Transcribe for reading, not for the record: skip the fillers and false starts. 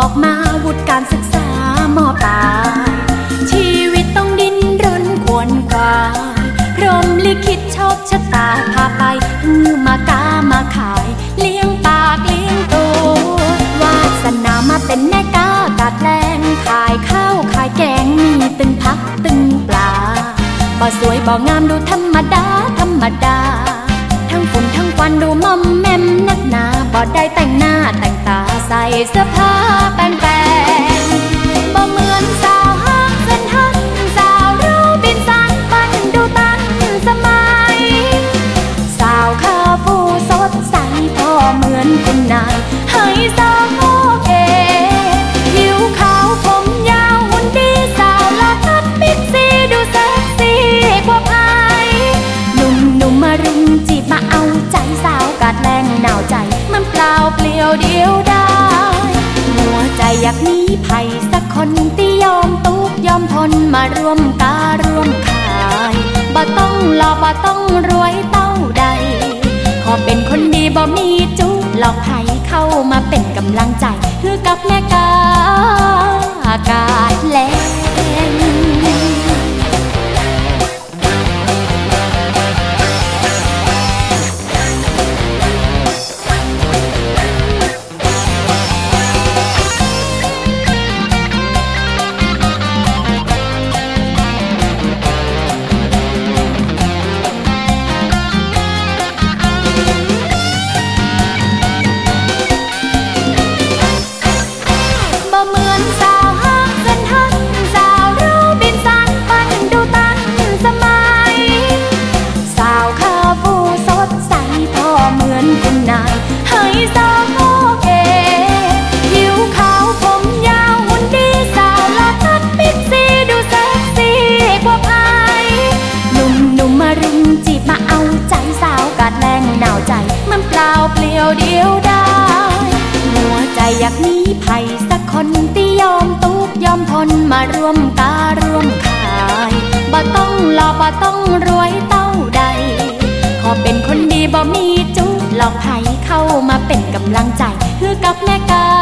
อกมาวุฒิการศึกษามปลายชีวิตต้องดิ้นรนขวนขวายพรหมลิขิตโชคชะตาพาไปมากามาขายเลี้ยงปากเลี้ยงตัววาสนามาเป็นแม่กากาดแรงขายข้าวขายแกงมีตึงพักตึงปลาบ่สวยบ่งามดูธรรมดาธรรมดาทั้งฝุ่นทั้งควันดูมอมแมมนักหนาบ่ได้แต่งหน้าแต่งตาใส่เสื้อผ้าแปลงบ่เหมือนสาวห้างเส้นหักสาวโรบินสันปันดูตันสมัยสาวคาฟูสดใสพอเหมือนคุณนายให้สาวโอเคผิวขาวผมยาวหุ่นดีสาวละทัดบิ๊กซีดูเซ็กซี่กว่าใครหนุ่มมารุมจีบมาเอาใจสาวกาดแรงหนาวใจมันเปล่าเปลี่ยวเดียวได้หัวใจอยากมีไผ่สักคนที่ยอมตุกยอมทนมาร่วมการ่วมขายบ่ต้องหล่อบ่ต้องรวยเต้าใดขอเป็นคนดีบ่มีจุกหลอกไผ่เข้ามาเป็นกำลังใจคือกับแม่กากาดแรงเปลี่ยวเดียวได้หัวใจอยากมีไผ่สักคนที่ยอมตุกยอมทนมาร่วมการ่วมขายบ่ต้องหล่อบ่ต้องรวยเต้าใดขอเป็นคนดีบ่มีจุกหลอกไผ่เข้ามาเป็นกำลังใจคือกับแม่กา